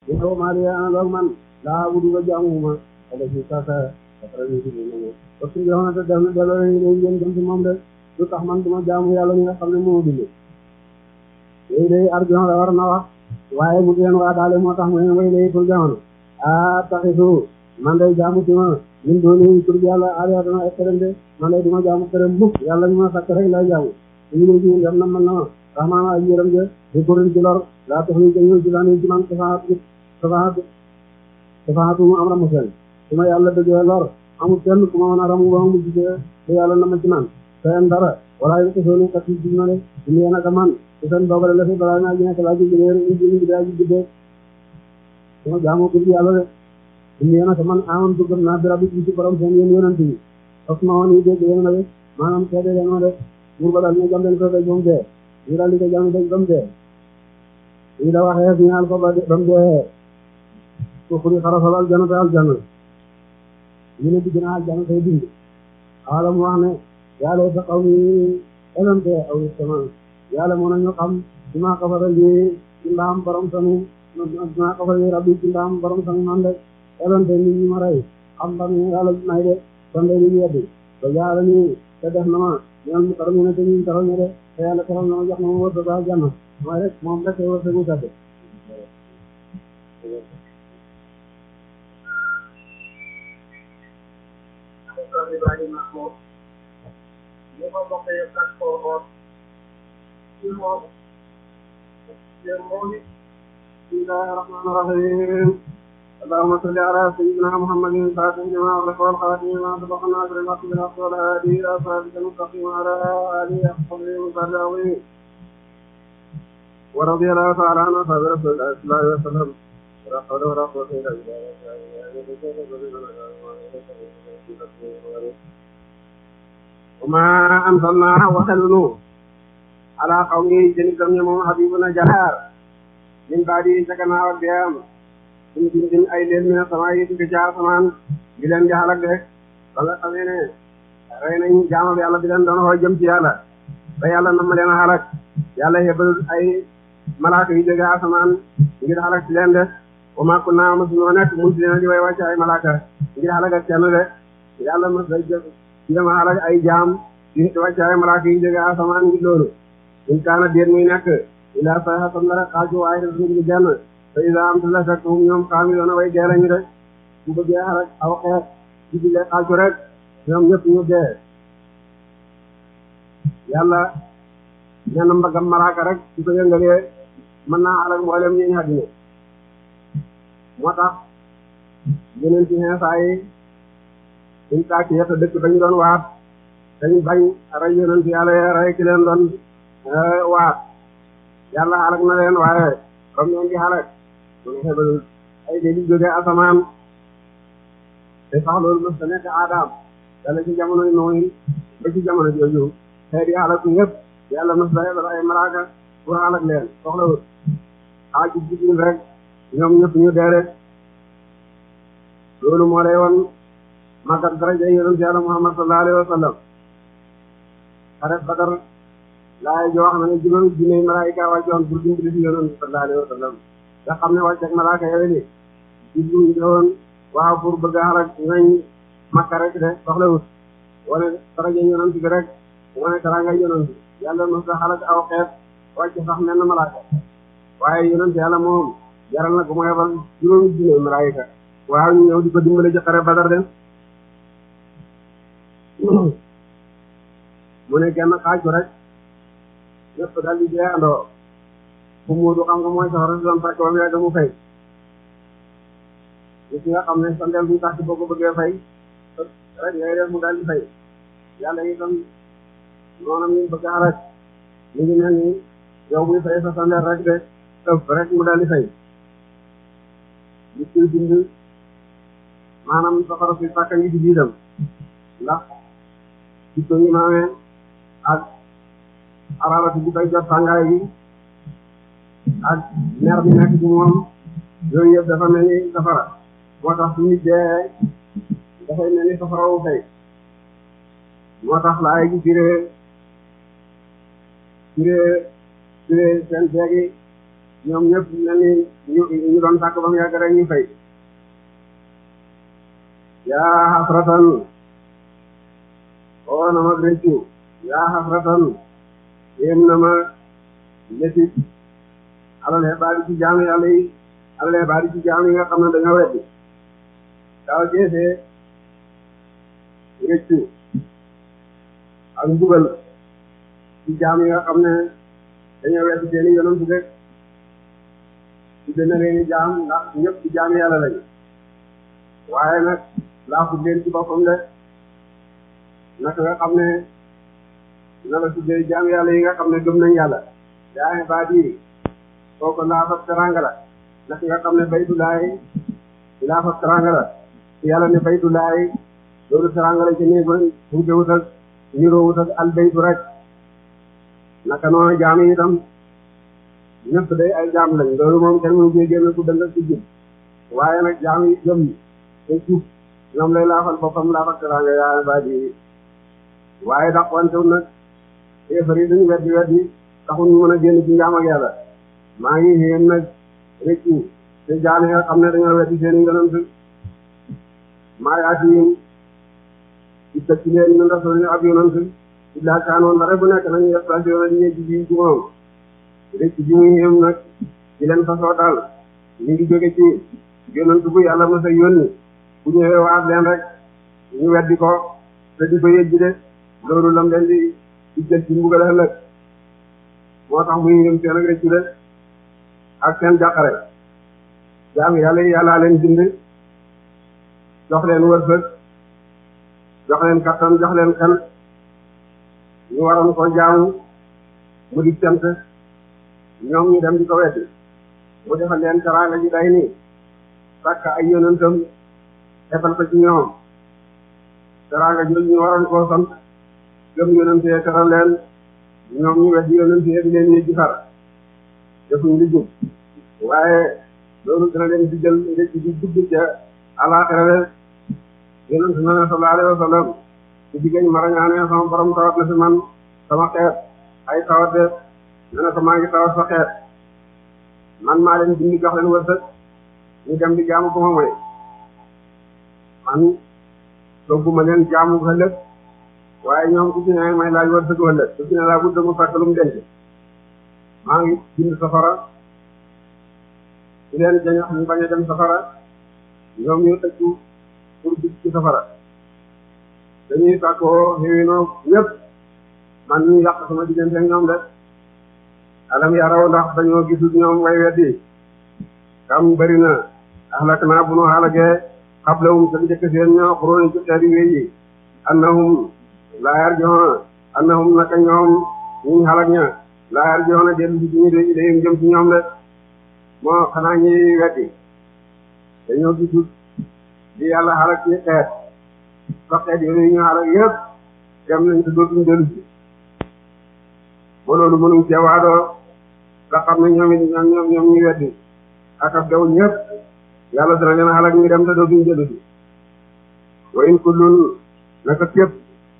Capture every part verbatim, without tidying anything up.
yow maa di àndal man laa wutu ba jaamuma wala ci sasa après ñu ci ñu parce que yow na te dal dal ñu ngeen dem ci moom de lu tax man duma jaamu yàlla mi nga xam ne moo bind yooyu day argument la war na wax waaye mu leen waa daale moo tax mu ne way lay pour jamono ah taxisu man day jaamu ci ma ñun dooni pour yàlla aada dana ekkerem de man day duma jaamu kerem mukk yàlla ñu ma sakk rek lay jaamu ñu ngi ci dem na man na ma rahmaan ay yërëm de di korin ci lor laa tax ñu ñëw ci laani ci man safaat safaat safaatu mu am ramu seen su ma yàlla dëggee lor amul kenn ku ma mën a ramu ba mu gisee te yàlla na ma ci man seen dara wala yu ko sooni kat ci na de ñu yéen ak man ci seen doogale la fi balaa naa ji nekk laa ji jëleer ñu ji daa ji juddee su ma jaamoo ko ci yàlla de ñu yéen ak man amoon tu gëm naa bi rabbi ci borom seen yéen yonent yi fas ma woon yi dégg yéen na de maanaam seede leen ma de buur ba daal ñu jam leen ko daj ba mu dee ñu daal di ko jam daj ba mu dee ñu da waxee ñaal ko ba ba mu dee ko xuri xarafal aljana te aljana ñu ne digg na aljana tey dund xaala mu wax ne yàlla sa xaw mi elante aw sama yàlla moo nañu xam ci maa kafara yi ci ndaam borom sanu maa kafara yi rabbi ci ndaam borom sanu man de elante nit ñi ma rey xam ba mi yàlla may de kon de ñu yeddi ba yàlla ni te def na ma ñoom mu karam ne te ñu taral ne de te yàlla taral na ma jox na ma wër ba janna mooy rek moom rek wër sa mu tàgg Ibrahima moom ñu ko bokkee kat koo xool ci moom te moom it bismillahi rahmani rahim allahumma salli ala sayyidina muhammadin faatihi lima ughliqa wal khaatimi lima sabaqa naasiril haqqi bil haqqi wal haadi ila siraatikal mustaqiim wa ala aalihi haqqa qadrihi wa miqdaarihi wa radiyallahu ta'ala an ashaabi rasuulillahi sallallahu alayhi wa sallam wa la hawla wa la quwwata illa billah وما أنزلنا وحلنا على قومه جنكم يوم حبيبنا جهار من بعد سكنا والديام من من أي ليل من السماء يتجاه سمان بلن جهالك ده بلا سمينه رأينا جامع بيالا بلن دونه هو جم جهالا بيالا نملنا حالك يالا يبل أي ملاك يتجاه سمان يجد حالك بلن ده وما كنا مسلمانات مسلمين جوا وجه أي ملاك يجد حالك كأنه ده يالا مسلم dama xalak ay jaam di wàccaay malaaka yi jóge asamaan ngi loolu in kaana déet muy nekk ila sayxatam dara xaaju waaye def ngi jenn te ida am tala fekk hum ñoom xaami doona way dee lañu de bu bëggee xalak aw xeet di dile xaaju rek ñoom ñëpp ñu dee yàlla ñenn mbagam malaaka rek su ko yëngalee mën naa xalak mboolem ñi àddina moo tax yeneen ci xeesaa yi suñ taaki yetta dëkk dañu doon waat dañu bañ rey yonent yàlla rey ki leen doon waat yàlla xalak na leen waaye comme leen di xalak mu ne xebal ay déli jóge asamaan te sax loolu mës ta nekk aadaam dala ci jamono nooyi ba ci jamono jooju xeet yi xalak ñëpp yàlla mës ta xebal ay malaaka pour xalak leen soxlawut xaa ci jigéen rek ñoom ñëpp ñu deere loolu moo lay won magat daraja yonent yàlla Muhammad sallallahu alayhi wa sallam xare Badar laay jo wax na ne juróomi junne malaayika wàccoon pour dimbali ci yonent sallallahu alayhi wa sallam nga xam ne wàcc ak malaaka yooyu ni jublu ñëwoon waaw pour bëgg a xalak ñooñ Makka rek de soxlawut wane daraja yonent bi rek wane taranga yonent yàlla mos a xalak aw xeet wàcc sax menn malaaka waaye yonent yàlla moom jaral na ko mu yebal juróomi junne malaayika waaw ñu ñëw di ko dimbali ci xare Badar de mu ne kenn xaaj ko rek ñëpp daal di jeexandoo fu muudu xam nga mooy soxla si doon fekk ba mu yàgg mu fay gis nga xam ne sa ndel bu tax boo ko bëggee fay rek ngay def mu daal di fay yàlla itam noonam ñu bëgg a rek mu ngi mel ni yow muy fay sa sandel rek de ëpp rek mu daal di fay gis kuy bind maanaam safara si sàkka ngi di biidam ndax ci ko ñu maamee ak arabati bi koy jot tàngaay bi ak mer bi nekk ci moom yooyu yëpp dafa mel ni safara moo tax su nit dee dafay mel ni safara wu fay moo tax la ay gi firee firee firee seen deegi ñoom ñëpp mel ni ñu ñu doon sàkk ba mu yàgg rek ñu fay. yaa xasratan oo na ma réccu yaa xasratan yéem na ma métit alal xebaari ci jaam yàlla yi alal xebaari ci jaam yi nga xam ne dañoo weddi daaw jeesee réccu ak mbugal ci jaam yi nga xam ne dañoo weddi seeni yonent rek ci dana leeni jaam ndax ñëpp ci jaam yàlla lañu waaye nag laafut leen ci boppam de naka nga xam ne na la tuddee jaam yàlla yi nga xam ne gëm nañ yàlla yaa baat yi kooku laafat teranga la naka nga xam ne baytulaay laafat teranga la yàlla ne baytulaay loolu teranga la ci néeg ba wutewut ak niroowut ak al baytu rek naka noonu jaam yi itam ñëpp day ay jaam lañ loolu moom kenn mënu cee génn ku dëng ci jub waaye nag jaam yi gëm te suuf ñoom lay laafal boppam laafal teranga yaa baat yi waaye dax wantewul nag éefar yi dañu weddi weddi taxul ñu mën a génn ci njaam ak yàlla maa ngi xéen nag réccu te jaam yi nga xam ne dañoo weddi seen i yonent maa yaati yi ci tëj ci leen ñu rasul ab yonent illaa kaanoon la rek bu nekk nañu station di ñëw ci ji ci moom réccu ji muy xéem nag ci leen fasoo daal ñu ngi jóge ci yonent bu yàlla mos a yónni bu ñëwee waat leen rek ñu weddi ko te di ko yëjji de loolu lam leen di di jël ci mbugal ëllëg moo tax muy yëm seen ak réccu de ak seen jàqare jaam yàlla yi yàllaa leen bind jox leen wërsëg jox leen kattan jox leen xel ñu waroon ko jaamu mu di cant ñoom ñu dem di ko weddi mu defal leen teraanga ji day nii sàkk ay yonentam defal ko ci ñoom teraanga jooju ñu waroon koo sant gëm yonentee teral leen ñoom ñu weddi yonentee di leen yëjji far defuñ li jub waaye loolu dina leen di jël ndëcc di dugg ca àllaaxira de yonent na ne sallallahu alayhi wa sallam ci diggañ marañaane sama borom tawat na fi man sama xeet ay tawat de ne na ko maa ngi tawat sa xeet man maa leen bindi jox leen wërsëg ñu dem di jaamu ko ma moy man sogguma leen jaamu ëllëg waaye ñoom ku ci ne may laaj wërsëg ëllëg ku ci ne laa budda mu fekk lu mu denc maa ngi bind safara ci leen jañax ñu bañ a dem safara ñoom ñu tëccu pour dugg ci safara dañuy sàkkoo xéwinoo ñëpp man ñu yàq sama diggante ak ñoom de alam yaraw ndax dañoo gisul ñoom way weddi kam bëri na ahlak naa bu nu xaalagee xablahum sa njëkk seen ñoo xuróoni ci xeeti wéy yi annahum laa yarji'uuna annahum naka ñoom ñu xalak ña laa yarji'uuna dellu si ñu de ilayhim jëm ci ñoom de moo xanaa ñi weddi dañoo gisul di yàlla xalak ci xeet sa xeet yooyu ñu xalak yëpp dem nañ te dootuñ dellu si ba loolu mënuñ cee waadoo nga xam ne ñoom it ñoom ñoom ñu weddi ak ak daw ñëpp yàlla dana leen xalak ñu dem te dootuñ dellu si wa in kullun naka képp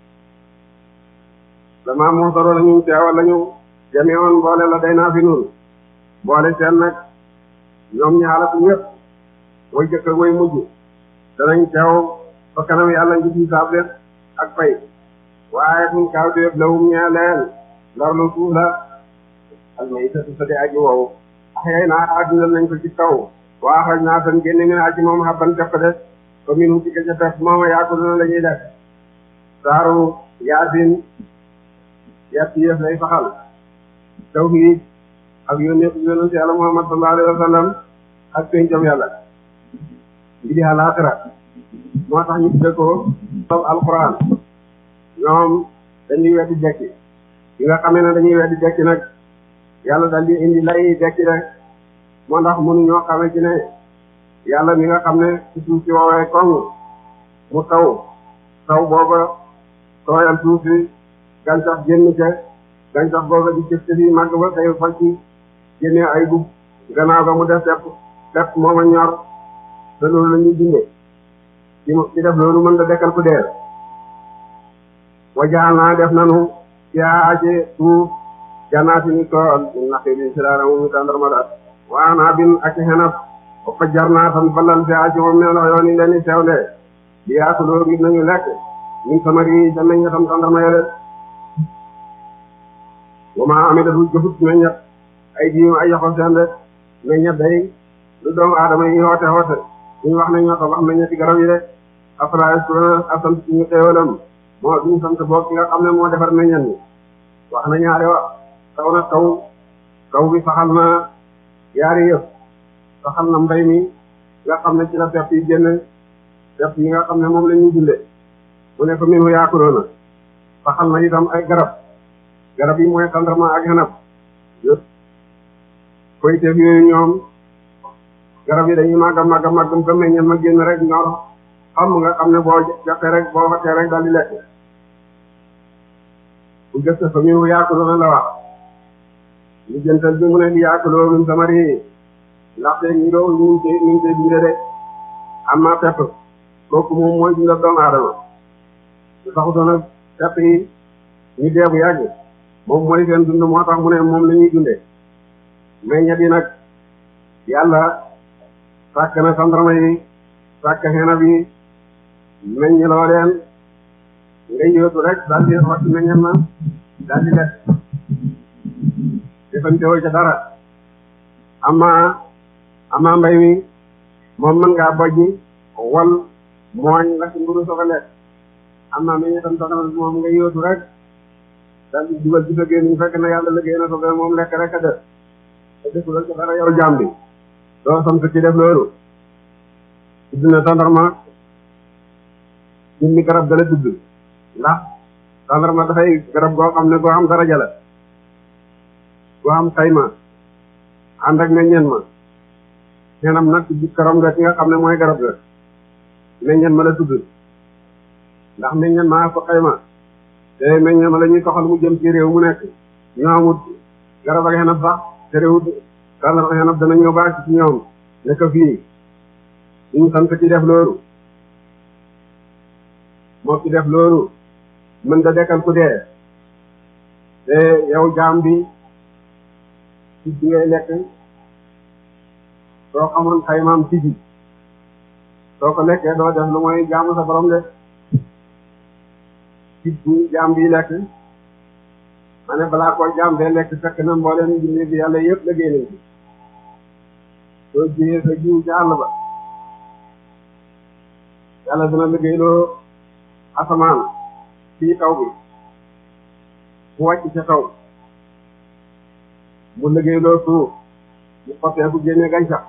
dama moo soro lañu teewal lañu jami'an boole la day naa fi nun boole seen nag ñoom ñi xalaku ñëpp way jëkk way mujj danañ teew fa kanam yàlla ngi ci saab leen ak fay waaye suñ kaaw déef lawum ñee leen lor lu suuf la almaytatu sa di aji wow axyay naa addunal nañ ko ci kaw waa xaj naa tan génne min aji moom xabban def ko def ko min hu ci ka ca def mooma yaakuluna la ñuy def saaru yaasin yett yëf lay faxal tawhiid ak yónneeku yonent yàlla Muhammad sallallahu alayhi wa sallam ak pencam yàlla ngi di alaaxira moo tax ñu tudde ko sob alquran ñoom dañuy weddi dekki yi nga xamee ne dañuy weddi dekki nag yàlla dal di indi lay dekki rek moo ndax mënu ñoo xame ci ne yàlla mi nga xam ne ci suuf si woowee koŋ mu taw taw booba tooyal suuf si gàncax génn ca gàncax booba di cëf cëf yi màgg ba tey fa ci génnee ay gub gannaaw ga mu def tepp tepp moom a ñor te loolu la ñuy dundee ci ci def loolu mën da dekkal ku dee wajaal naa def nanu yaa ci suuf jannaati ni tool ñu naqi bi si daara mu tàndarma daal waa naa bin ak xenaf ba fa jar naa tan balal fi aci moom ne la yoon yi leen di seewle di yaakuloo ngir nañu lekk min samari ca meññatam tàndarma yele wa maa amilatul jëfut meññat ay diim ay yoxo seen de meññat day lu doomu aadama yi hoote hoote ñu wax ne ñoo ko wax meññati garab yi de afala yaskuruna asant ñu xéewalam moo duñu sant boog ki nga xam ne moo defar meññat ñi wax na ñaari wax taw na taw taw bi saxal na yaari yëf saxal na mbay mi nga xam ne ci la pepp yi génn pepp yi nga xam ne moom la ñuy dunde mu ne ko min hu yaakuloona saxal na itam ay garab garab yi mooy tàndarma ak xenab yëpp koyteef yooyu ñoom garab yi dañuy màgg a màgg a màgg ba meññal ma génn rek ñor xam nga xam ne boo jàppee rek boo waxee rek daal di lekk bu gëstu fa min hu yaakuloona la wax li jëntal bi mu ne di yaakuloo min samari ndaxte ñu doo ñu ngi ñu ngi dundee de am na pepp kooku moom mooy dundal doomu aadama su taxutoon ak pepp yi ñu dee bu yàgg moom mooy seen dund moo tax mu ne moom la ñuy dundee meññat yi nag yàlla sàkk na sandarma yi sàkk xenab yi meññiloo leen nga yóotu rek daal di wax meññat na daal di lekk defantewoo ca dara ama ama mbay mi moom mën ngaa bojji wal mooñ la ci mburu soo ko lekk ama meññatam sax moom nga yóotu rek daal di dugal ci sa gémmiñ fekk na yàlla liggéey na ko moom lekk rek a def te defuloo ca dara yow jaam bi doo sant ci def loolu tudd na tàndarma jëmmi garab dala tudd ndax tàndarma dafay garab goo xam ne goo am daraja la goo am xayma ànd ak meññeen ma xenam nag tudd karam nga ki nga xam ne mooy garab ga meññeen ma la tudd ndax meññeen ma ko xayma te meññeen ma la ñuy toxal mu jëm ci réew mu nekk ñoo amut garab ak xenab sax te réewut tàndarma xenab dana ñëw baax ci ñoom nekk fii ñu sant ci def loolu moo ci def loolu mën nga dekkal ku dee te yow jaam bi ci bi ngay lekk soo xamoon xaymaam ci bi soo ko lekkee doo def lu mooy jaamu sa borom de ci bu jaam bi lekk ma ne balaa ko jaam bee lekk fekk na mbooleem jinne bi yàlla yëpp liggéey nañ ci soo jiyee sa jiw ci àll ba yàlla dina liggéeyloo asamaan fii taw bi mu wàcc ca taw mu liggéeyloo suuf mu xotteeku génne gàncax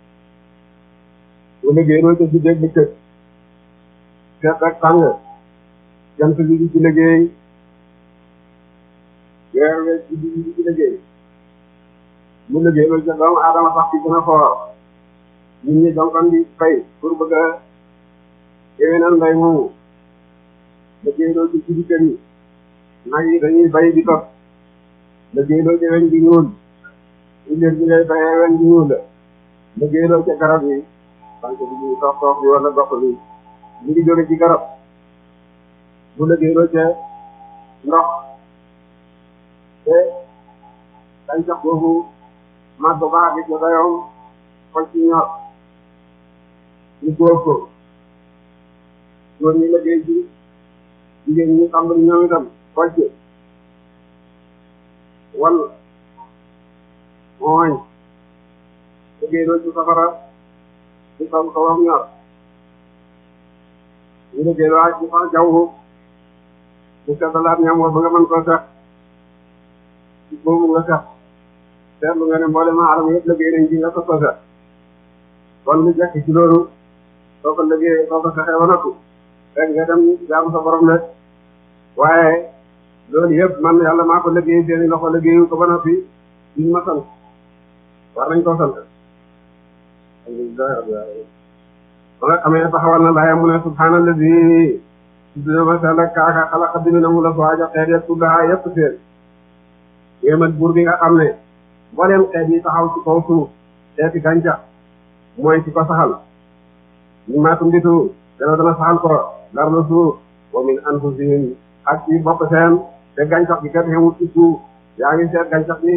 mu liggéeyloo ca guddeeg bëccëg seet ak tàng jant bi di ci liggéey weer weer ci di ci liggéey mu liggéeyloo ca doomu aadama sax ci gën a xoor nit ñi donkan di fay pour bëgg a éwénal mbay moomu liggéeyloo ci ci kër yi nag yi dañuy bay di tos liggéeyloo ci weñ bi ñuul illéer bi ngay bayee weñ bi ñuul la liggéeyloo ci garab yi banque bi ñuy toog toog bi wala gox bi ñu ngi jóge ci garab bu liggéeyloo ca ndox te gàncax boobu màgg baax bi ca dayoom foj ci ñor ñu góor ko góor ñi liggéey ci jigéen ñi xam ne ñoom itam foj wal mooñ liggéeyloo ci safara ci kaw kawam ñor ñu liggéeyloo ak ci fa jaww mu seetalaat ñam wa ba nga mën koo seet ci boobu nga seet seetlu nga ne mboolem aadama yëpp liggéey nañ ci nga ko ko seet kon lu jekk ci loolu soo ko liggéey soo ko sexee ba noppi rek nga dem jaamu sa borom de waaye loolu yëpp man yàlla maa ko liggéey seeni loxo liggéeyu ko ba noppi duñ ma sant war nañ koo sant ba nga xamee taxawal na laaya mu ne subhaanallazi dina ma sell kaaka xalaqa bind na mu la waaja xeet yëpp tuddaa yëpp seen yéemat buur bi nga xam ne mbooleem xeet yi taxaw ci kaw suuf xeeti gàncax mooy ci ko saxal ñu maatum nditu dana dana saxal ko dar la suuf wa min anfusihim ak ci bopp seen te gàncax gi kat xemut ci suuf yaa ngi seet gàncax gi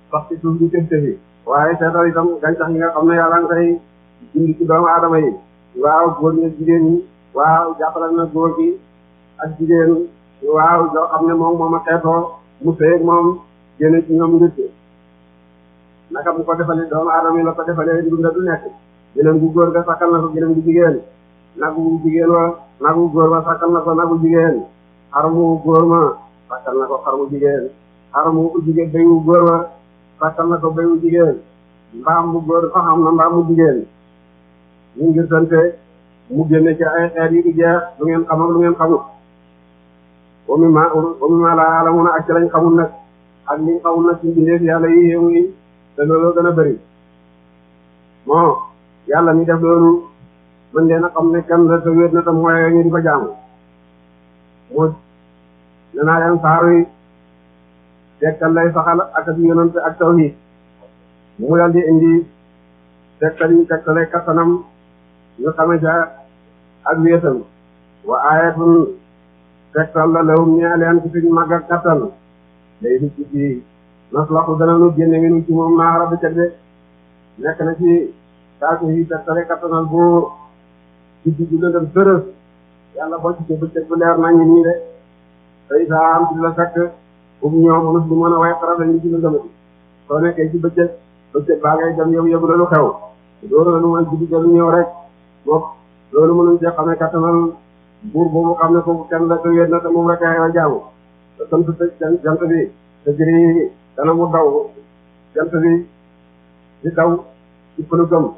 sax ci suuf di tëf tëfi waaye seetal itam gàncax yi nga xam ne yàlla nga koy dindi ci doomu aadama yi waaw góor ñi jigéen ñi waaw jàppale na góor gi ak jigéen waaw yoo xam ne moom moom a xeetoo mu seeg moom génne ci ñoom ngir naka bu ko defalee doomu aadama yi la ko defalee dunda du nekk gëlëm gu góor ga sakkal na ko gëlëm gu jigéen nagu jigéen wa nagu góor ba sakkal na ko nagu jigéen xaramu góor ma sakkal na ko xaramu jigéen xaramu jigéen béyu góor ba sakkal na ko béyu jigéen mbaam bu góor sax am na mbaam mu jigéen ñu ngir sante mu génne ci ay xeet yi di jeex lu ngeen xam ak lu ngeen xamul wa mimma wa mimma laa ya'lamuuna ak ci lañ xamul nag ak liñ xamul nag ci mbindeef yàlla yi yéemu yi te loolu gën a bëri moo yàlla mi def loolu mën leen a xam ne kenn la te wéet na tam mooy ñu di ko jaamu moo ne naa leen saaru yi tekkal lay saxal ak ak yonent ak tawhid mu dal di indi tekkal yi tekkale kattanam ñu xame ca ak wéetam wa aayatun tekkal la lawum ñee leen ci suñ màgg ak kattan lay di ci ci naslaxu dana nu génne ngi nu ci moom naara ba ceg de nekk na ci saako yi tekkale kattanal boo guddi gi lëndëm tërës yàlla boo ci ci bëccëg bu leer nañu nii de tey saa am ci la fekk bu ñëw mënus bu mën a way xara lañu ci lëndëmati soo nekkee ci bëccëg bëccëg baa ngay dem yow yëgu la lu xew loolu la nu mooy guddi ga lu ñëw rek moom loolu mënuñ cee xamee kattanal buur boobu xam ne foofu kenn la te wéet na te moom rek ay wa jaamu te sant te jant bi te jëri dana mu daw jant bi di daw ci pëlugam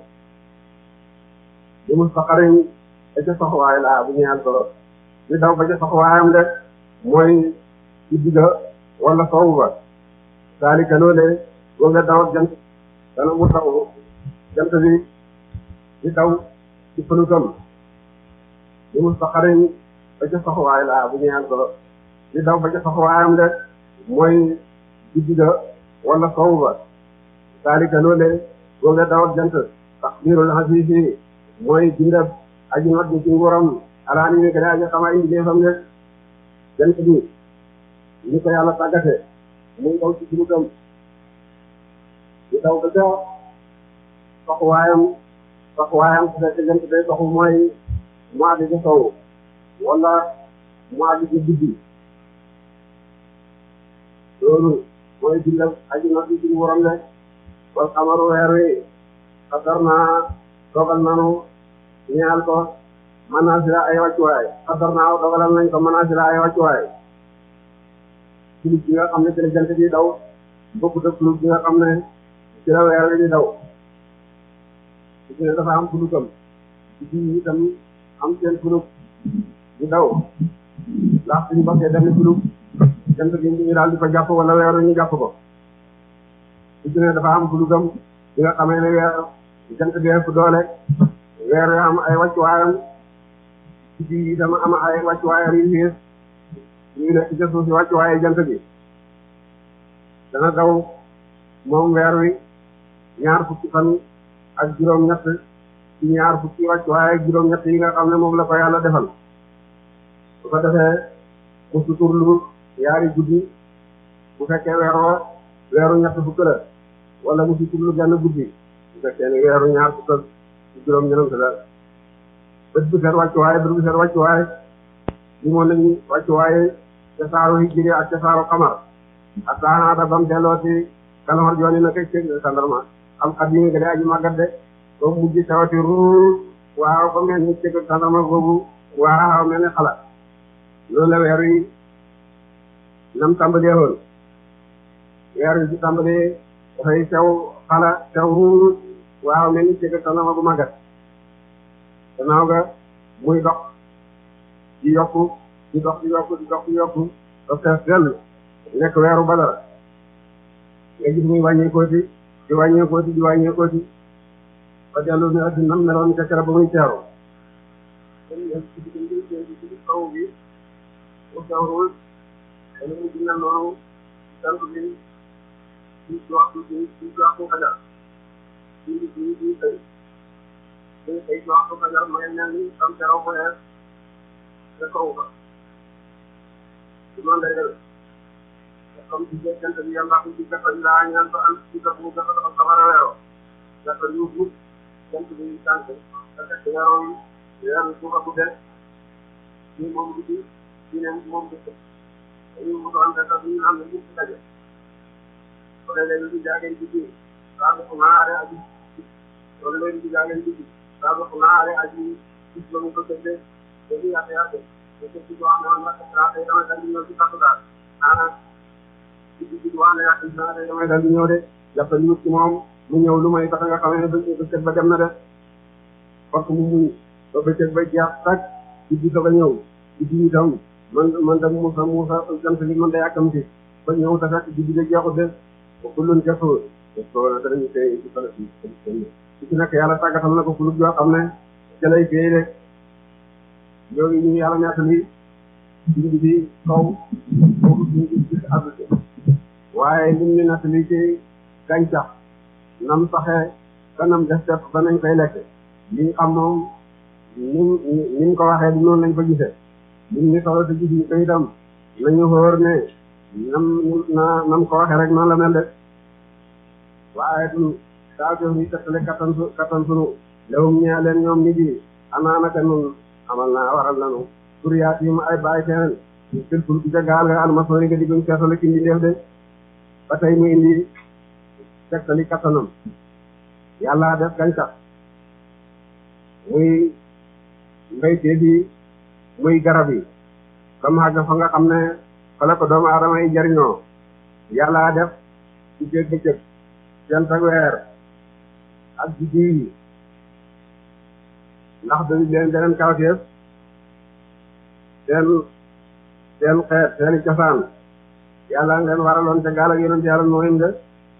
di mu saxariñ ba ca soxwaay laa bu ñëwal solo di daw ba ca soxwaayam de mooy guddi ga wala soowu ba saalika loolee boo nga daw jant dana mu daw jant bi di daw ci pëlugam di mu saxariñ ba ca soxwaay laa bu ñëwal solo di daw ba ca soxwaayam de mooy guddi ga wala soowu ba saalika loolee boo nga daw jant tax biirul xasiisi mooy bindab aji not ni ci nguuram alaani ni gën a aji xamaa indi defam ne jant bi ni ko yàlla tàggate muy daw ci bulugam di daw ba ca soxwaayam soxwaayam su fekkee jant day soxu mooy mois bi ca sow wala mois bi ca guddi loolu mooy bindab aji not ni ci nguuram ne wal xamaru weer wi xatar naa dogal nanu ñaal ko manasira ay wàccuwaay xaddar naa dogalal nañ ko manasira ay wàccuwaay fulub bi nga xam ne ci la jant bi daw bokkut ak fulub bi nga xam ne ci la weer wi di daw ci ne dafa am fulubam ci itam am seen fulub di daw ndax suñu bokkee benn fulub jant bi ñu daal di ko jàpp wala weer wi ñu jàpp ko ci ne dafa am fulubam bi nga xamee ne weer jant bi ëpp doole weer wi am ay wàccuwaayam ci biir itam am ay wàccuwaayam yu fiis ñu nekk ci suuf si wàccuwaayu jant bi dana daw moom weer wi ñaar fukki fan ak juróom-ñett ci ñaar fukki wàccuwaay ak juróom-ñett yi nga xam ne moom la ko yàlla defal su ko defee mu suturlu yaari guddi bu fekkee weeroo weeru ñett fukk la wala mu suturlu genn guddi bu fekkee ne weeru ñaar fukk ak juróom ñenant la bët bu set wàccuwaay bët bu set wàccuwaay li moom lañu wàccuwaay ca saaru hijri ak ca saaru xamar ak saanaata bam delloo ci kalxor jooni na kay cëg sandarma am xat yi nga gëdee aji màggat de ba mujj tawati ruur waaw ba mel ni cëg sandarma boobu waaw mel ni xala loolu la weer yi nam tàmbalee woon weer yi ci tàmbalee dafay sew xala sew ruur waaw mel ni cëg sandarma bu màggat gannaaw ga muy dox di yokku di dox di yokku di dox di yokku ba fees dell nekk weeru badara nga gis muy wàññeekooti di wàññeekooti di wàññeekooti ba dellu ne addina nam meloon ca kera ba muy teeru ci kaw bi mu teewrul dana mu dina noonu sant bi ci waxtu ci ci waxtu fajar ci ci ci tey ci tey ci waxtu fajar ma ngi mel ni am teraw ko yees te kaw ba ci noonu lay def comme ci jant bi yàlla ko ci gàttal laa ñaan ko am ci gàttal mu gàttal ak safara weeroo gàttal yu gudd jant bi tànk te fekk weeroo yi weeru suufa bu des ñii moom guddi ñii ne moom bëccëg dañuy mu doon te sax ñu xam ne ñëpp daje ko léegi di jaageen ci biir saa ko naare aji loolu léegi di jaageen ci biir saa ko naare aji gis la mu ko tëddee dañu yàq yàq te te ci wax noonu nag saa tey damay dal di ñëw ci takku daal maanaam ci ci ci wax ne yàq saa tey damay dal di ñëw de jàpp ñu ci moom mu ñëw lu may tax nga xamee ne bëccëg ba dem na de fokk mu muñ ba bëccëg ba jeex tak ci bi sa ba ñëw ci bi itam man man tam Musa Musa jant li man day àkkamti ba ñëw te fekk ci bi da jeexut de kullun kafur ko danañu tey ci fala ci ci nekk yàlla tàggatal na ko kulub yoo xam ne ca lay féey rek loolu ñu yàlla ñett li bind bi kaw boobu ñu ngi gis àddute waaye lim ñu nett li ci gàncax nam saxee ba nam def def ba nañ koy lekk li ñu xam moom nim ni mu ko waxee du noonu lañ ko gisee lim ni solo te gis ñu ko itam nañu xóor ne nam na nam ko waxee rek noonu la mel de waaye du daa jox ni tettale kattan su kattan sunu lewum ñee leen ñoom nit yi anaanaka nun amal naa waral nanu turiyaat yi mu ay bàyyi keneen ñu fil ful bi ca gaal nga almasoori nga digguñ seetale ki ndi def de ba tey mu indi tettali kattanam yàlla def gàncax muy mbaytee bi muy garab yi comme xàgg fa nga xam ne fa la ko doomu aadama yi jariñoo yàlla def ci jéeg bëccëg jant ak weer ak biddiw yi ndax dañu leen beneen kawteef seen seen xeet seeni cosaan yàlla ngeen waraloon ca gaal ak yonent yàlla nooyim de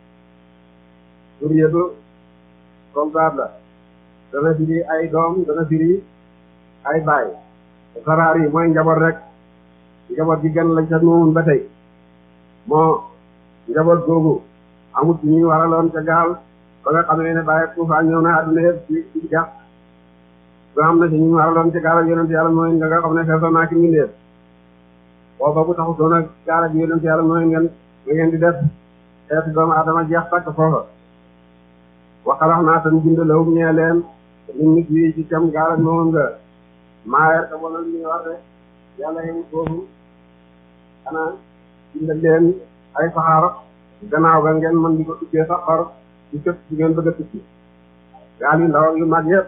suriyatu soldat la dana firi ay doom dana firi ay baay saraar yi mooy njaboot rek njaboot gi gën lañ ca noomun ba tey moo njaboot googu amut ñu waraloon ca gaal ba nga xamee ne bàyyi tuufaan ñëw na àdduna yëpp ci ci jax ba am na ci ñu waraloon ca gaal ak yonent yàlla nooy nga nga xam ne feesoon naa ki mbindeef booba bu taxutoon ak gaal ak yonent yàlla nooy ngeen nga ngeen di def xeetu doomu adama jeex takk foofa waxalax naa tan bind lawum ñee leen nit nit yi ci cam gaal ak noonu nga maayer ka wala li wax rek yàlla yemu foofu xanaa bind leen ay saxaar gannaaw ga ngeen mën di ko tukkee sax xor ci képp ci ngeen bëgg a tukki gaal yu ndaw ak yu mag yëpp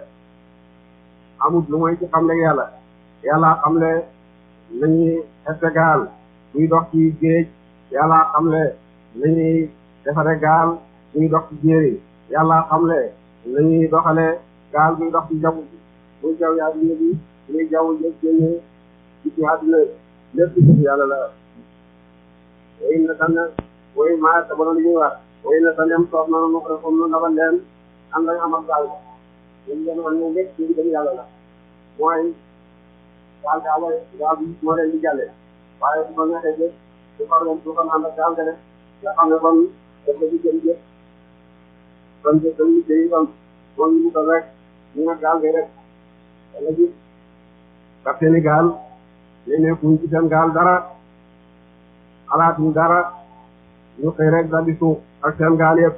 amut lu mooy ci xamle yàlla yàlla xamle nañuy xette gaal buy dox ci géej yàlla xamle nañuy defare gaal buy dox ci jéeri yàlla xamle nañuy doxale gaal buy dox ci jaww ji muy jaww yaa bi bi muy jaww jëf génne ci ci àdduna lépp ci yàlla la way na tan way maa ta bono li ñuy wax way na tan dem soof nanu nu ko comme nu ndabal leen am dañ amal gaal ñu leen wan ne lépp ci dem yàlla la mooy gaal gaal gaal bi moo leen di jàlle waaye su ko neexee jëf su far leen suufam ànd ak gaal ga def nga xam ne kon daf la di jëm jëf kon jëf dañ liggéey kon moom ñu ko rek ñu ne gaal ga rek danga gis kapteeni gaal ñu ne fuñ ci seen gaal dara xalaatuñ dara ñu xëy rek daal di suuf ak seen gaal yëpp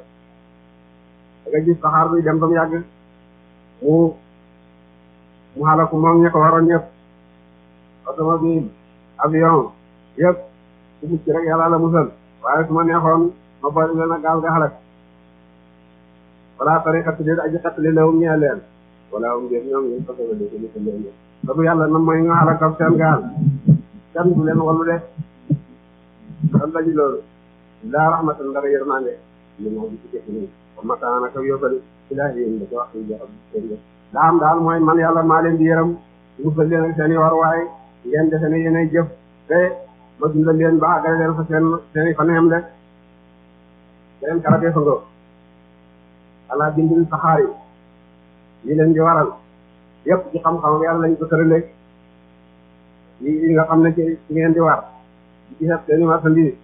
da nga gis saxaar bi dem ba mu yàgg mu mu xalaku moom ña ko waroon ñëpp automobile avion yëpp su mucc rek yàlla la musal waaye su ma neexoon ma boole leen a gaal nga xalak wala tariqat déet aji xettali lawum ñee leen wala um déet ñoom ñun fasoo de ko leen te bu yàlla na mooy nga xalak ak seen gaal kenn du leen wallu de xam lañu loolu laa rahmatan dara yërmande li moo di ci kekk nii kon makaana ko yóbbal ilaahi yéen da ko wax yi joxam seen daa am daal mooy man yàlla maa leen di yërëm musal leen ak seen i waruwaay ngeen defe ne yéenay jëf te ma dundal leen ba àggale leen fa seen seen i faneem de beneen karatee fa nga ala bindil saxaar yi li leen di waral yëpp ci xam-xam yàlla lañ ko tëralee yi nga xam ne ci ci ngeen di war ci xeet seen i marchandise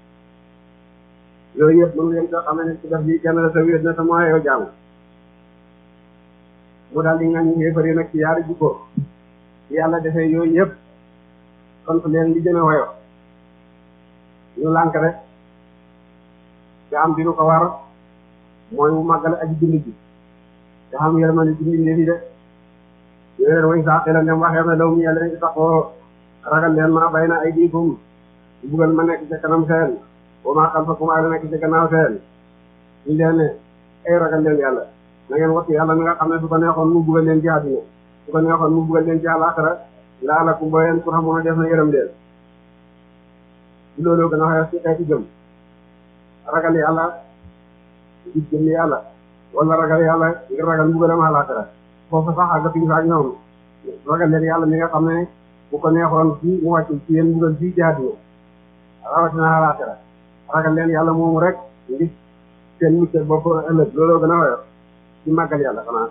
yooyu yëpp mënu leen ko xam ne ci def lii kenn la sa wéet na sa mooy yow jaamu mu daal di ngañ xéefari nag ci yaari jikko yàlla defee yooyu yëpp sant leen li gën a woyo ñu lànk rek te am di lu ko war mooy mu màggale aji bind ji te xam yërmande ci mbindeef yi de ñu leen way saa xelam dem waxee na law mu yàlla ne taxoo ragal leen maa bay na ay diikum bugal ma nekk ca kanam seen wa maa xalfakum ak la nekk ca gannaaw seen ñu leen ne ay ragal leen yàlla na ngeen wattu yàlla mi nga xam ne su ko neexoon mu bugal leen ci àddina su ko neexoon mu bugal leen ci àllaaxira laalakum ba yeen pour xamoon a def na yërëm leen ci loolu gën a xeex ci xeeti jëm ragal yàlla di jëm yàlla wala ragal yàlla ngir ragal mbugalam àllaaxira foofu sax ak fi ak ñoom ragal leen yàlla mi nga xam ne bu ko neexoon fii mu wàcc ci yéen mbugal fii ci àddina rawatina àllaaxira ragal leen yàlla moomu rek ngir seen mucc bopp ëllëg looloo gën a woyof ci màggal yàlla xanaa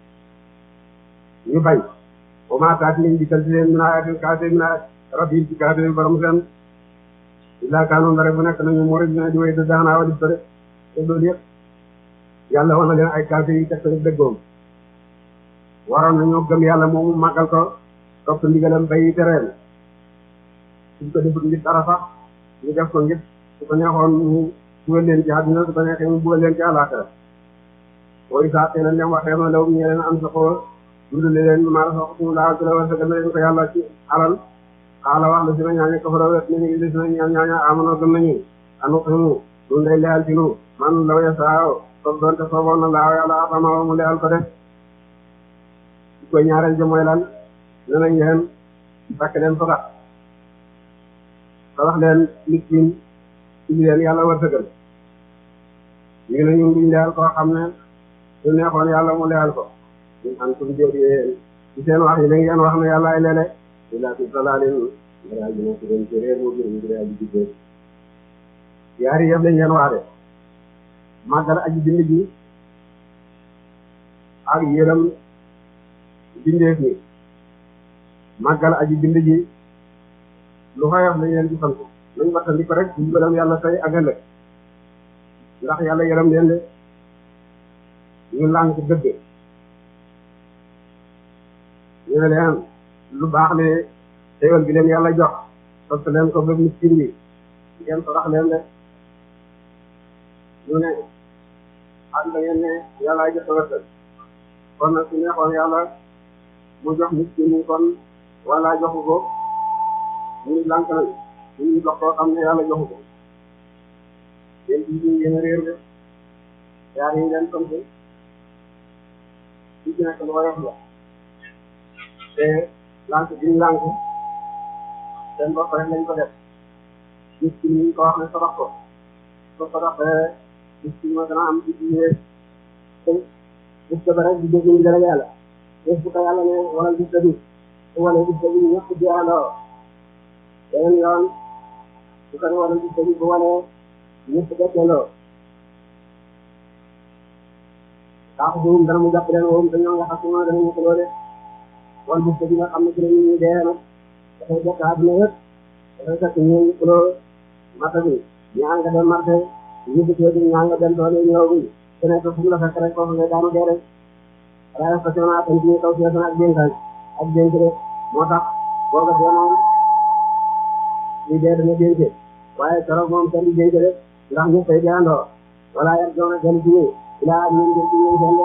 ñu bañ wa maa taati liñ dikkal ci leen min aayatin kaase min rabbihim ci kaase borom seen illaa kaanu ndare bu nekk nañu moo rek dina di way da daanaa wa di ko de te loolu yëpp yàlla wan na leen ay kaase yi teg ko dëggoom waroon nañoo gëm yàlla moomu màggal ko topp ndigalam bay tereen suñ ko defut ngir dara sax ñu def ko ngir su ko neexoon mu bugal leen ci àddina su ko neexee mu bugal leen ci àllaaxira wooyu saa tee na dem waxee ma law ñu leen am sa ko dundale leen maa soxtu laa ci la war sagal leen ko yàlla ci alal xaala wax la si na ñaaña kafara wet nañu indi si na ñaa ñaaña amono gëm nañu anu ximu lu ndey leyal ci lu man law ya saaw soog doonte sooboon na laaw yàlla atama mu leyal ko def ci koy ñaareel ja mooy lan ne nañ leen takk leen sadax sadax leen miskin ci leen yàlla war sagal ñu ngi ne ñun duñ leyal koo xam ne su neexoon yàlla mu leyal ko ñun an tum jëri yéen ci seen wax yi da ngeen wax ne yàlla ay lele ila fi salalin ngara ji na ci den ci réer mu gër ngir aji diggéen yaari yëpp lañ leen wax de màggal aji bind ji ak yërëm bindeef ni màggal aji bind ji lu xoyof lañ leen di sant nañ wattandi ko rek ci gëlam yàlla tey ak ëllëg ndax yàlla yërëm leen de ñu lànk dëgg ñu ne leen lu baax ne xéewal gi leen yàlla jox sant leen ko ba miskin bi ngeen ko rax leen de ñu ne ak da ngeen ne yàlla jox wërsëg kon nag su neexoon yàlla mu jox miskin bi kon wala joxu ko ñu lànk nañ ñu jox koo xam ne yàlla joxu ko yéen ci ñu yéen a réer de yaar yi leen sant ci ci nekk lu woyof la te lànk biñ lànk seen bopp rek lañ ko def gis ci ñu ko wax ne sabax ko ko sabaxee gis ci ma dana am ci biir te gis ko rek di dégg ñu dara yàlla gis bu ko yàlla ne wala gis ko bi wala gis ko bi ñëpp di àndoo beneen yoon su ko ne wala gis ko bi bu wane ñëpp dekkeeloo daa ko buum dana mu jàpp leen woom te ñoo nga xam ne dana ñu ko loole wala gis ko bi nga xam ne ci la ñuy dee nag dafay dekk àdduna yëpp dafay fekk ñu kuloo marché bi ñaa nga dem marché ñu dikkee bi ñaa nga dem doole ñëw bi te nekk fu mu la fekk rek foofu ngay daanu dee rek waaye station naa tam ci kaw station ak dénkaan ak dénk rek moo tax boo ko dee moom ñu dee dana dénke waaye keroog moom kenn du dénk rek ndax ñu koy deeandoo wala yar joona kenn ci ñëw ilaa ak ñun jël ci ñëw seen de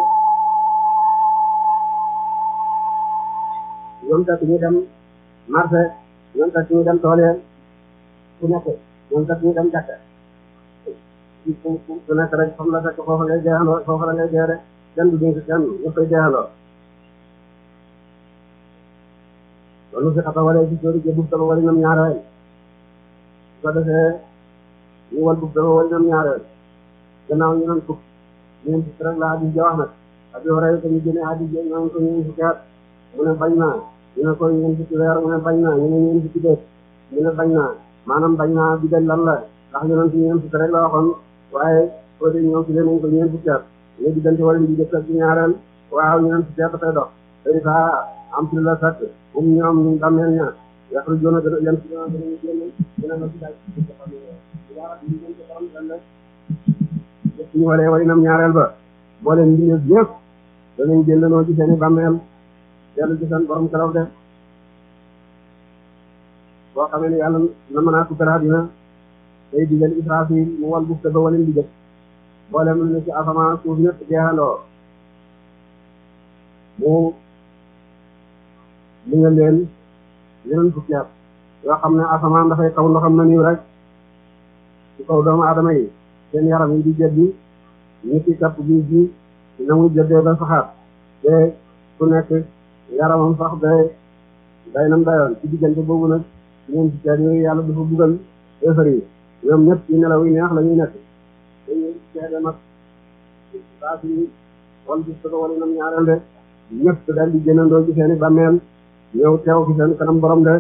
ñoom takk ñu dem marché ñoom takk ñu dem tool fu nekk ñoom takk ñu dem jàkka fu fu nekk rek fam la fekk foofu ngay deeandoo foofu la ngay dee rek kenn du dénk kenn ñu koy deeandoo loolu fi xata wala ci jóori jëbub sama wala ñoom ñaareel su ko defee ñu wal bub sama wala ñoom ñaareel gannaaw ñu doon fukk ñeen fukk rek la hadis ja wax nag ak yow rek ñu génne hadis ja ñoom ko ñeen fukki at mu ne bañ naa ñu ne ko ñeen fukki weer mu ne bañ naa ñu ne ñeen fukki dee mu ne bañ naa maanaam bañ naa bi del lan la ndax yonent ñeen fukki rek la waxoon waaye soo dee ñëw ci leen nañ ko ñeen fukki at ñu diggante wala ñu jëkk ak ñaareel waaw ñeen fukki at dafay dox tey saa am ci la fekk um ñoom ñu dameel ña yàqru joona gën a yan ci gën a ñu génn dina la ci daal ñu walee way nam ñaareel ba boo leen mbindeef yëpp danañ génnanoo ci seeni bàmmeel dellu ci seen borom karaw def boo xamee ne yàlla na mën a tukkaraat dina day digal Israfil mu wal bufte ba waleen digal mboolem lu ne ci asamaan suuf ñëpp jeexandoo mu li nga leen yeneen fukki at yoo xam ne asamaan dafay taw ndoxam na niw rek ci kaw doomu aadama yi seen yaram yi di jëddi ñu ci kapp bi ji na muy jëddee ba saxaat te ku nekk yaramam sax day day nam dayoon ci diggante boobu nag ñeen fukki at yooyu yàlla dafa buggal éefar yi ñoom ñëpp ci nelaw yi neex la ñuy nekk dañuy seede nag saa si wal gis ko wala nam ñaareel de ñëpp daal di génnandoo ci seeni bàmmeel ñëw teew ci seen kanam borom de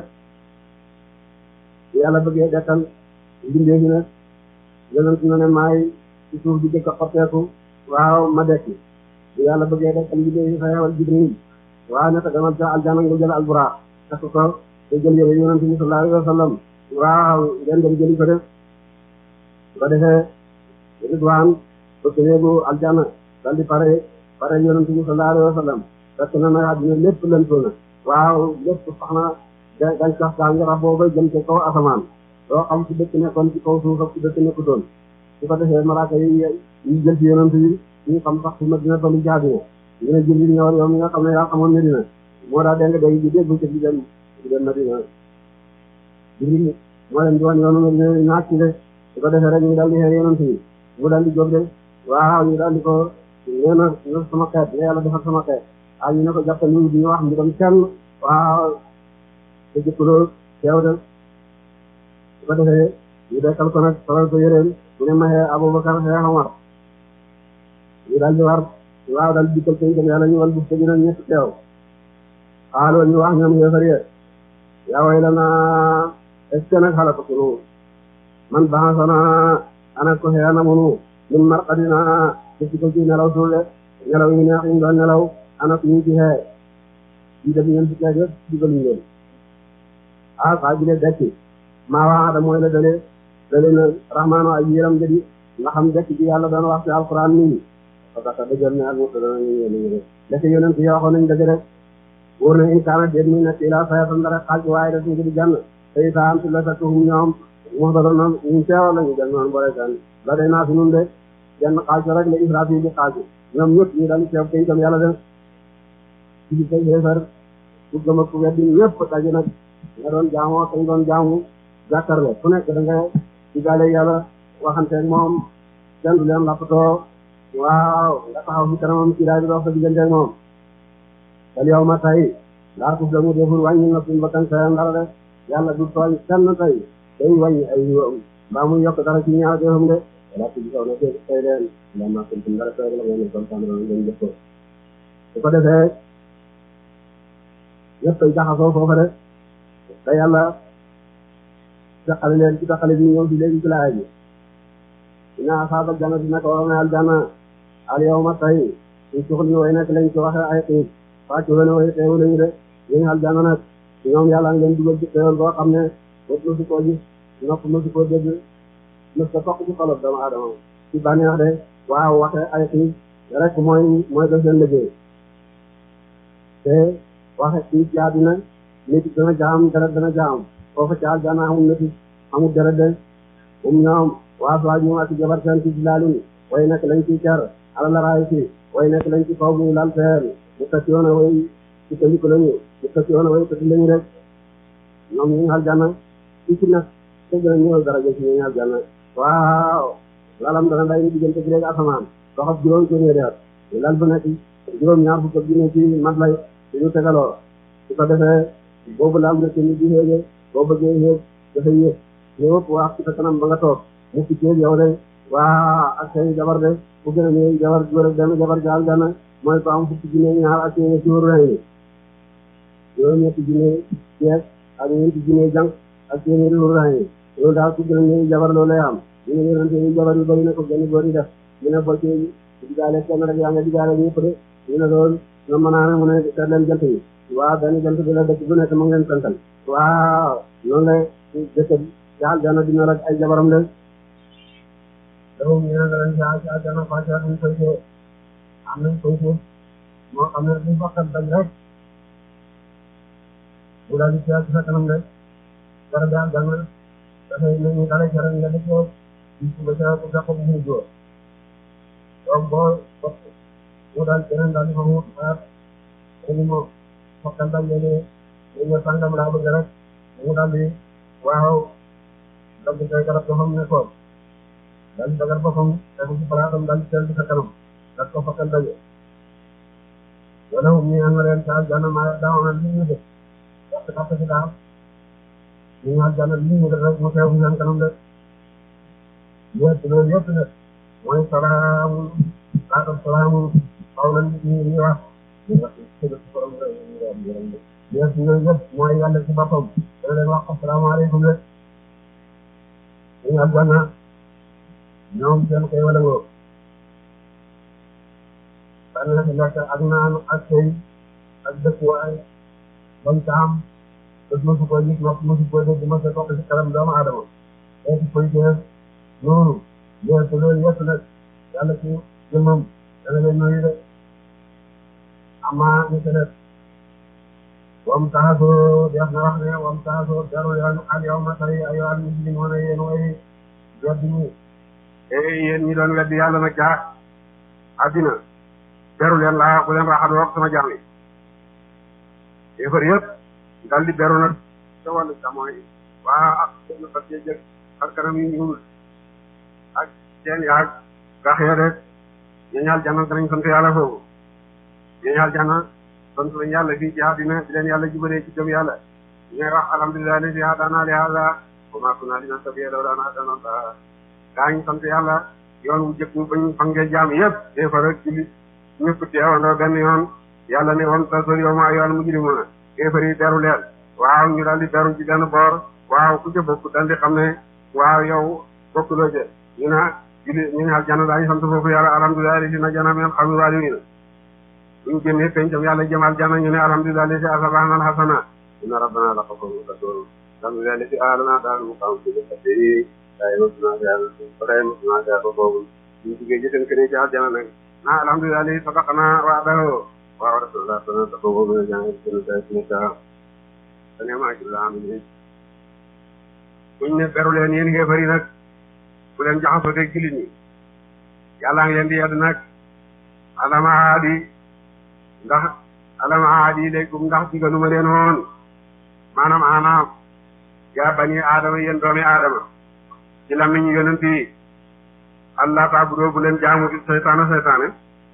yàlla bëggee dekkal mbindee fi nag yonent na ne maay ci suuf di jëkk a xotteeku waaw ma dekki yàlla bëggee dekkal mbindee fi fa yewal Jibril waaw ne ko demal ca aljana nga jël alburaax takk ko te jël yére yonent bi sallallahu alayhi wa sallam waaw ngeen dem jëli ko def su ko defee Ridwaan bëgg yéegu aljana dal di pare pare yonent bi sallallahu alayhi wa sallam fekk na nag àddina lépp lëntoo na waaw lépp sax na gàncax gaa ngi raboo ba jëm ci kaw asamaan doo xam ci dëkk nekkoon ci kaw suuf ak ci dëkk nekkutoon su ko defee malaaka yi yi jël ci yonent yi ñu xam sax su Madina tollu jaadina ñu ne Jibril ñëwal yow mi nga xam ne yaa xamoon Madina moo daa dégg day di dégg ci di dem di dem Madina Jibril moo leen di wan yoonu Madina naag ci de su ko defee rek ñu daal di xeer yonent yi mu daal di jóg de waaw ñu daal di ko nee na ñu sama xeet ne yàlla defal sama xeet ah ñu ne ko jàppal ñu di ñu wax mbiram kenn waaw te jëkkaloo teew de su ko defee ñu dekkal ko nag solal ko yëreen mu ne maxee Abubakar xee Omar ñu daal di war waaw daal di dikkal ko itam yàlla ñu wal buf te ñu ne ñëpp teew xaaloo ñu wax ñoom yéefar yi yaa way la naa est ce que nag xala ko sunu man baxasana ana ko xee anamunu min marqadina te ci ko ci nelaw suul de nelaw yi neex yi doon nelaw ana ko ñu ci xee yi def ñeen si kees yëpp digaluñu leen ah saa ji de dekki maa waada mooy la dale dale na rahmaano ay yéram jadi nga xam dekk bi yàlla doon wax ci alquran nii parce que dëggal ne ak mu dana ñu ñëw lekk yonent yi waxoon nañ dëgg rek wóor na in kaana déet muy nekk ilaa sayatan dara xaaj waaye daf ñu di jànn te sa am ci la sa tuhum ñoom mu doon na ñu teewal lañu jël noonu boole kan la day naa fi nun de jenn xaaj rek la israf yi di xaaj ñoom ñëpp ñu daal teew te itam yàlla def ci bi koy xeefar ku gëm ak ku weddi ñëpp daje nag nga doon jaamoo kañ doon jaamu jàkkarle ku nekk da nga diggaale yàlla waxanteeg moom kenn du leen lappatoo waaw nga taxaw fi kanamam ci daal di dox sa digganteeg moom dal yow ma tey laa tuf lamu deful wàññi na suñu bakkan sa ndara de yàlla du tooñ kenn tey day wàññi ay yiwam mbaa muy yokk dara ci ñaar defam de wala ci gisaw na tey tey leen la ma ko dara tey la ngeen kon tam ngeen jëf ko su ko defee ñëpp ay jaxasoo foofa de te yàlla jaqale leen ci taxale bi ñëw fi léegi ci laaya bi ina asaabal janna dina ko waroon al janna al yawma tey ñu suxul ñu way nekk lañ ci waxe ay xiif fàcc wene way xeewu lañu de yéen al janna nag ñoom yàlla ngi leen dugal ci xeewal boo xam ne bët mësu koo gis nopp mësu koo dégg mës ko toq ci xolof doomu aadama ci bànneex de waaw waxe ay xiif rek mooy mooy def seen liggéey te waxe xiif ci àddina nit dana jaam deret dana jaam foofu ci aljana amul nit amul deret de um ñoom waa suwaaj ñu ak jabar seen ci laalin way nekk lañ ci car ala la raay ci way nekk lañ ci kaw muy lal seen mu tëj yoon way ci tëndiku lañu mu tëj yoon way tëdd lañu rek ñoom ñu aljana ci ci nag te gën a ñëw daraja ci ñu aljana waaw lalam dana day ni diggante bi léegi asamaan doxab juróom téeméeri at lal bu nekk juróom ñaar fukk ak junne ci mat lay ñu tegaloo su ko defee boobu laal nga kenn di xéege boo bëggee xéeg dafay yéeg ñëpp wax ci sa kanam ba nga toog mu fi ceeb yow de waa ak say jabar de bu gën a ñëw jabar góor ak benn jabar jaal gana mooy ko am fukki junne ñaar ak yéene ci wóoru rey ni yooyu ñetti junne ceeb ak ñeenti junne jànq ak yéene di wóoru rey ni loolu daal ku gën a ñëw jabar loolu lay am ñu ne yonente yi jabar yu bëri na ko benn góor yi def ñu ne boo ci digaale kenn rek yaa nga digaale ñëpp de ñu ne loolu nga mën a ne mu ne seet leen jant yi waaw benn jant bi la dëkk bu nekk mu ngi leen santal waaw noonu la dëkk bi jaal jana dina rek ay jabaram de dafa ñu ne nga leen jaal jaal jana fa jaal ñu koy ko am nañ koy ko moo xam ne bu bakkat bañ rek bu daal di jaal ci sa kanam de dara jaal jana dafay ne ñu dara jaral nga def ko ci ba ca bu dako bu ñu góor doom boo bokk mu daal keneen daal di fa mu xaar dañu mo fokkal daal léeg-léeg léeg-léeg sàngam laa bëgg rek mu daal di waaw dagg koy garab yoo xam ne ko daal di dagal boppam tegu ci palaatam daal di teel di sa kanam daal ko fokkal daje wala hum ñi am na leen ca aljanna maa daawoon na li ñu def parce que parce que daaw ñu ngi aljanna li ñu def rek mu teew seen kanam de yëpp loolu yëpp nag mooy salaamu baatam salaamu xaw na nit ñi ñuy wax ñu wax ci ci borom rek ñu am yéen yëpp yooyu yëpp mooy yàlla ci boppam dana leen wax asalaamaaleykum de ñu aljanna ñoom seen koy wala ngoo dana leen lekk ak naan ak sëy ak dëkkuwaay bañ ca am te mosu ko gis mosu ko dégg mos a toog ci kanam doomu aadama eeti koy tees noonu yéen te loolu yëpp nag yàlla ci jëmmam dana leen nuyu de amaa ñu ko def wam taasoo def na wax ne wam taasoo jarul yoon al yow ma tey ay yoon muslim wane yéen way weddi ñi eh yéen ñi doon weddi yàlla nag jaa addina beru leen laa bu leen raxat woog sama jàmm yi yéefar yëpp dal di beru nag ca wàllu jamono waa ak seen fas yee jëkk ak kanam yi ñuul ak seen yaag gax ya rek ñeñal jana danañ sant yàlla foofu ñeñal jana sant lañ yàlla fii ci àddina di leen yàlla jubalee ci gëm yàlla ñooy wax alhamdulilah lazi hadaana li haaza wa maa kunnaa linahtadiya lawlaa an hadaana Allah daañu sant yàlla yoon wu jëkk bañ fangee jaam yëpp yéefar rek jullit ñëpp teewandoo benn yoon yàlla ne woon tasol yow ma yoon mujrimuna yéefar yi beru leen waaw ñu daal di beru ci benn boor waaw ku ca bokk daal di xam ne waaw yow bokkuloo ca ñu ne julli ñu ne aljana daañu sant foofu yàlla alhamdulilah li si na jana men xam waali wi na buñu génnee pencam yàlla jëm aljana ñu ne alhamdulilah li si asabana alhasana inna rabbana la ghafurun shakur alhamdulilah li si alana daal mu xam ci dëkk day mosuna yàlla day mosuna yàlla boobu ñu jugee ci seen kër ci aljana nag ah alhamdulilah li sadaqana wa'dahu wa rasulullah sallallahu alayhi wa sallam boobu jàng seen day ci ta dañu ma ci la am ni buñ ne beru leen yéen xeefar yi nag bu leen jaxasoo teg jullit ñi yàlla ngi leen di yedd nag alama aadi ndax alama aadi léegum ndax digaluma leen woon maanaam anaam yaa bani aadama yéen doomi aadama ci làmmiñ yonent yi allah ta'budu bu leen jaamu seytaane seytaane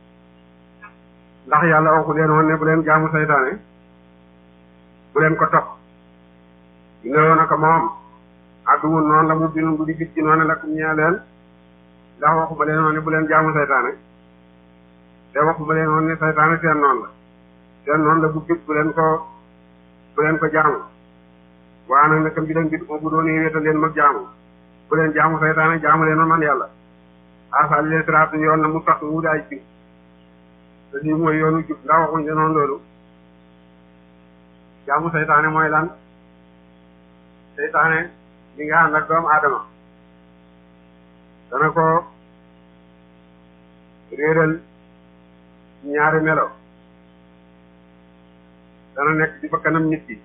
ndax yàlla waxu leen woon ne bu leen jaamu seytaane bu leen ko topp innahu naka moom aduwwun noonu la mu binu bu di gis ci noonu la kum ñee leen ndax waxuma leen woon ne bu leen jaamu seytaane te waxuma leen woon ne seytaane seen noonu la seen noonu la bu gis bu leen ko bu leen ko jaamu waa nag naka mbi leen bit moo bu doon wéetal leen mag jaamu bu leen jaamu seytaane jaamu leen man yàlla asali leen siraatu yoon na mu tax mu daay ci te lii mooy yoonu jub ndax waxuñ ne noonu loolu jaamu seytaane mooy lan seytaane li nga ànd ak doomu aadama dana ko réeral ñaari melo dana nekk ci bakkanam nit ki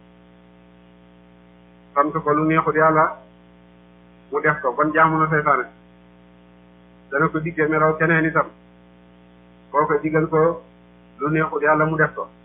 sant ko lu neexut yàlla mu def ko ban jaamu na seytaane dana ko diggee melaw keneen itam boo ko digal ko lu neexut yàlla mu def ko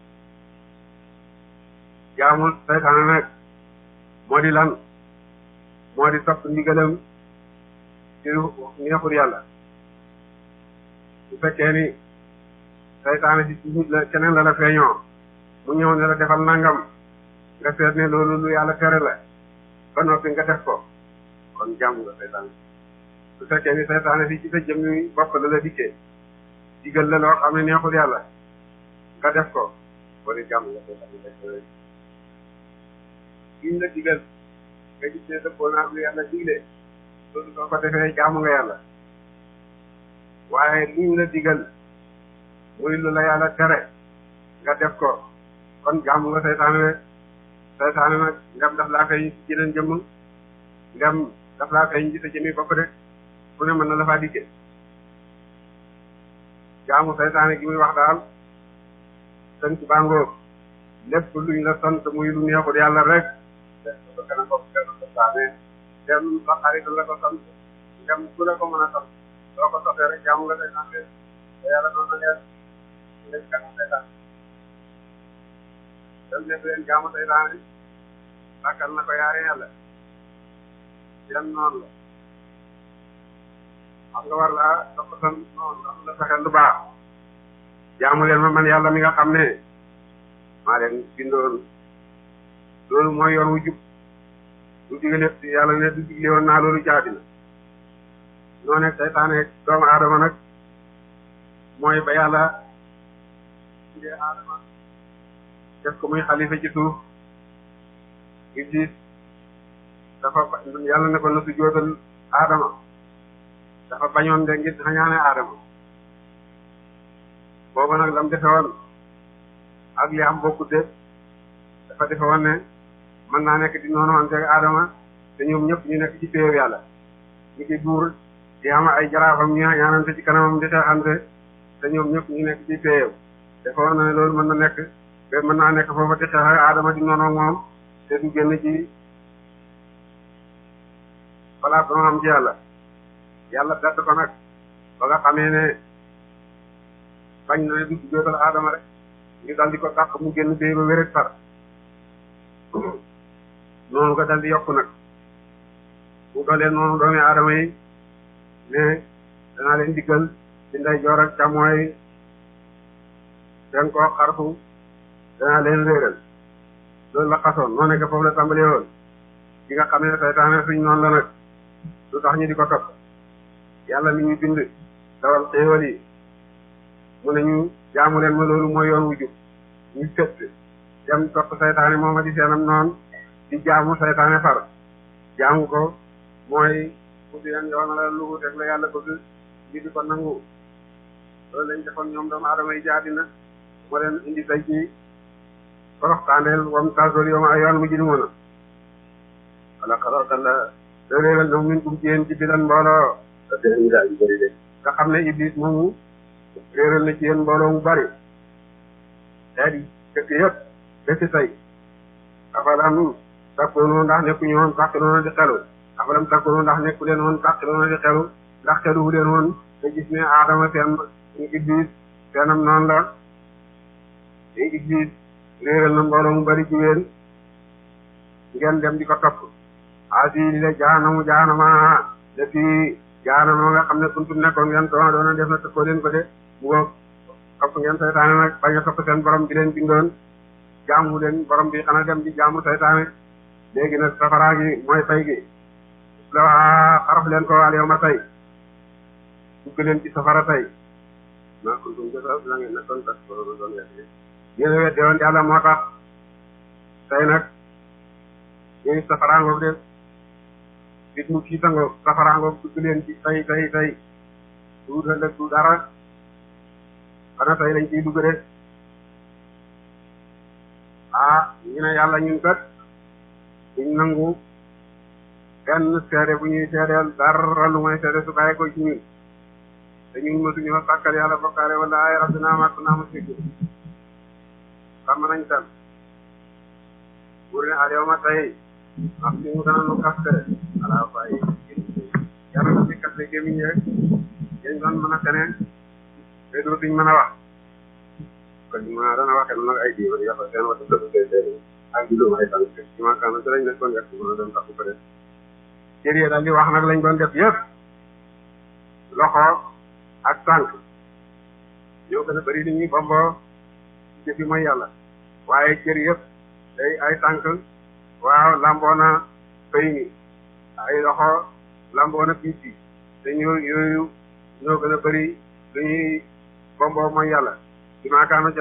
jaamu seytaane nag moo di lan moo di topp ndigalam ci lu neexut yàlla su fekkee ni seytaane si nit la keneen la la feeñoo mu ñëw ne la defal nangam nga seet ne loolu lu yàlla tere la ba noppi nga def ko kon jaamu nga seytaane su fekkee ni seytaane si ci sa jëm ni bopp la la dikkee digal la loo xam ne neexul yàlla nga def ko wala jaamu nga seytaane liñ la digal nga gis ne dëppoo naa lu yàlla digle loolu soo ko defee jaamu nga yàlla waaye liñ la digal muy lu la yàlla tere nga def ko kon jaamu nga seytaane seytaane nag ngam daf laa feeñ ci jeneen jëmm ngam daf laa feeñ ci sa jëmmi bopp rek fu ne mën na la faa dikkee jaamu seytaane gi muy wax daal sën ci bàngoo lépp luñ la sant muy lu neexul yàlla rek def ko gën a bopp gën a seytaane dem sa xarit la ko sant ngam ku la ko mën a sant soo ko soxee rek jaamu nga seytaan de te yàlla noonu na leen leen jaamu seytaan dem ne leen jaamu seytaan sàkkal na ko yaari yàlla yan noonu la xam nga war laa topp san noonu am la fexeel lu baax jaamu leen ma man yàlla mi nga xam ne maa leen bindoon loolu mooy yoon wu jub du digale yàlla ne du digle woon naa loolu jaadina noo nekk seytaane doomu aadama nag mooy ba yàlla tuddee aadama def ko muy xalifa ci suuf Iblis dafa yàlla ne ko na su jootal aadama dafa bañoon de ngir xañaane aadama booba nag lam defe woon ak li am bokkute dafa defe woon ne mën naa nekk di noonu wante aadama te ñoom ñëpp ñu nekk ci péew yàlla ñu ki buur di am ay jaraafam ñu ñaanante ci kanamam di xeexante te ñoom ñëpp ñu nekk ci péew dafa woon na ne loolu mën na nekk te mën naa nekk foofa di xeex aadama di noonu moom te du génn ci balaa ba am ci yàlla yàlla bett ko nag ba nga xamee ne bañ na ne du jootal aadama rek ñu dal di ko dàq mu génn béy ba wéret far noonu ko dal di yokku nag mu doolee noonu doomi aadama yi ne danaa leen diggal ci ndeyjoor ak càmmooy den koo xarfu danaa leen réeral loolu la xasoon noo nekk foofu la tàmbalee woon ki nga xam ne seytaane suñ noonu la nag lu tax ñu di ko topp yàlla mi ñu bind dawal xéewal yi mu ne ñu jaamu leen ma loolu mooy yoon wu jub ñu fett dem topp seytaane mooma di seenam noonu di jaamu seytaane far jaamu ko mooy mu di leen yoon la lu teg la yàlla bëgg di di ko nangu loolu lañ defoon ñoom doomu aadama yi jaadina moo leen indi tey ci toroxtaandeel wam tasol yow ma ay yoon mu jëli moona wala xarortan la réeral ñoom min kum ci yéen ci bilan mbooloo te ñu daal yu bëri de nga xam ne Iblis moomu réeral na ci yéen mbooloo mu bari daa di dëkk yëpp dëkk tey afalam takkoonu ndax nekku ñu woon tàqiloona di xelu afalam takkoonu ndax nekku leen woon tàqiloona di xelu ndax xelu leen woon te gis ne aadama seen Iblis seenam noonu la te Iblis réeral na mbooloo mu bari ci yéen ngeen dem di ko topp asi li la jaanamu jaanama de fii jaanama nga xam ne kuntum nekkoon ngeen doona doona def na tëkkoo leen ko de bu ko topp ngeen saytaane nag bañ a topp seen borom bi leen bindoon jaamu leen borom bi xanaa dem di jaamu saytaane léegi nag safaraa gi mooy tay gi la waa xaraf leen ko al yow ma tay dugg leen ci safara tay maa kuntum jota la ngeen nekkoon tas ko doon weddi yéen a weddi woon yàlla moo tax tey nag yéen safaraangoog de bit mu kii tangoog safaraangoog dugg leen ci tay tay tay du ëllëg du dara xanaa tay lañ ciy dugg de ah ñu ne yàlla ñun kat duñ nangu benn seede bu ñuy seedeel dara lu may seede su bàyyi ko ci ñun te ñun mësuñu ma sàkkal yàlla bokkaale wala ay rabbina ma kunna musrikin xam nañ tam buur ne al yawma tey wax si mu dana nu kaste ala bàyyi yàlla na fi kaste gémmiñ rek yéen doon mën a keneen te dootuñ mën a wax kon ñu mën a dana waxee nag ay diiwaan yàlla seen wata sëb ak di lu ay tànk ci maakaana ci lañ nekkoon yàq mën a doon taxu ko def cër yi daal di wax nag lañ doon def yëpp loxo ak tànk ñoo gën a bëri li ñuy bomboo jëfi mooy yàlla waaye cër yëpp day ay tànk waaw lamboo na pëy mi ay loxo lamboo na piis yi te ñoo yooyu ñoo gën a bëri lu ñuy bomboo mooy yàlla ci maakaana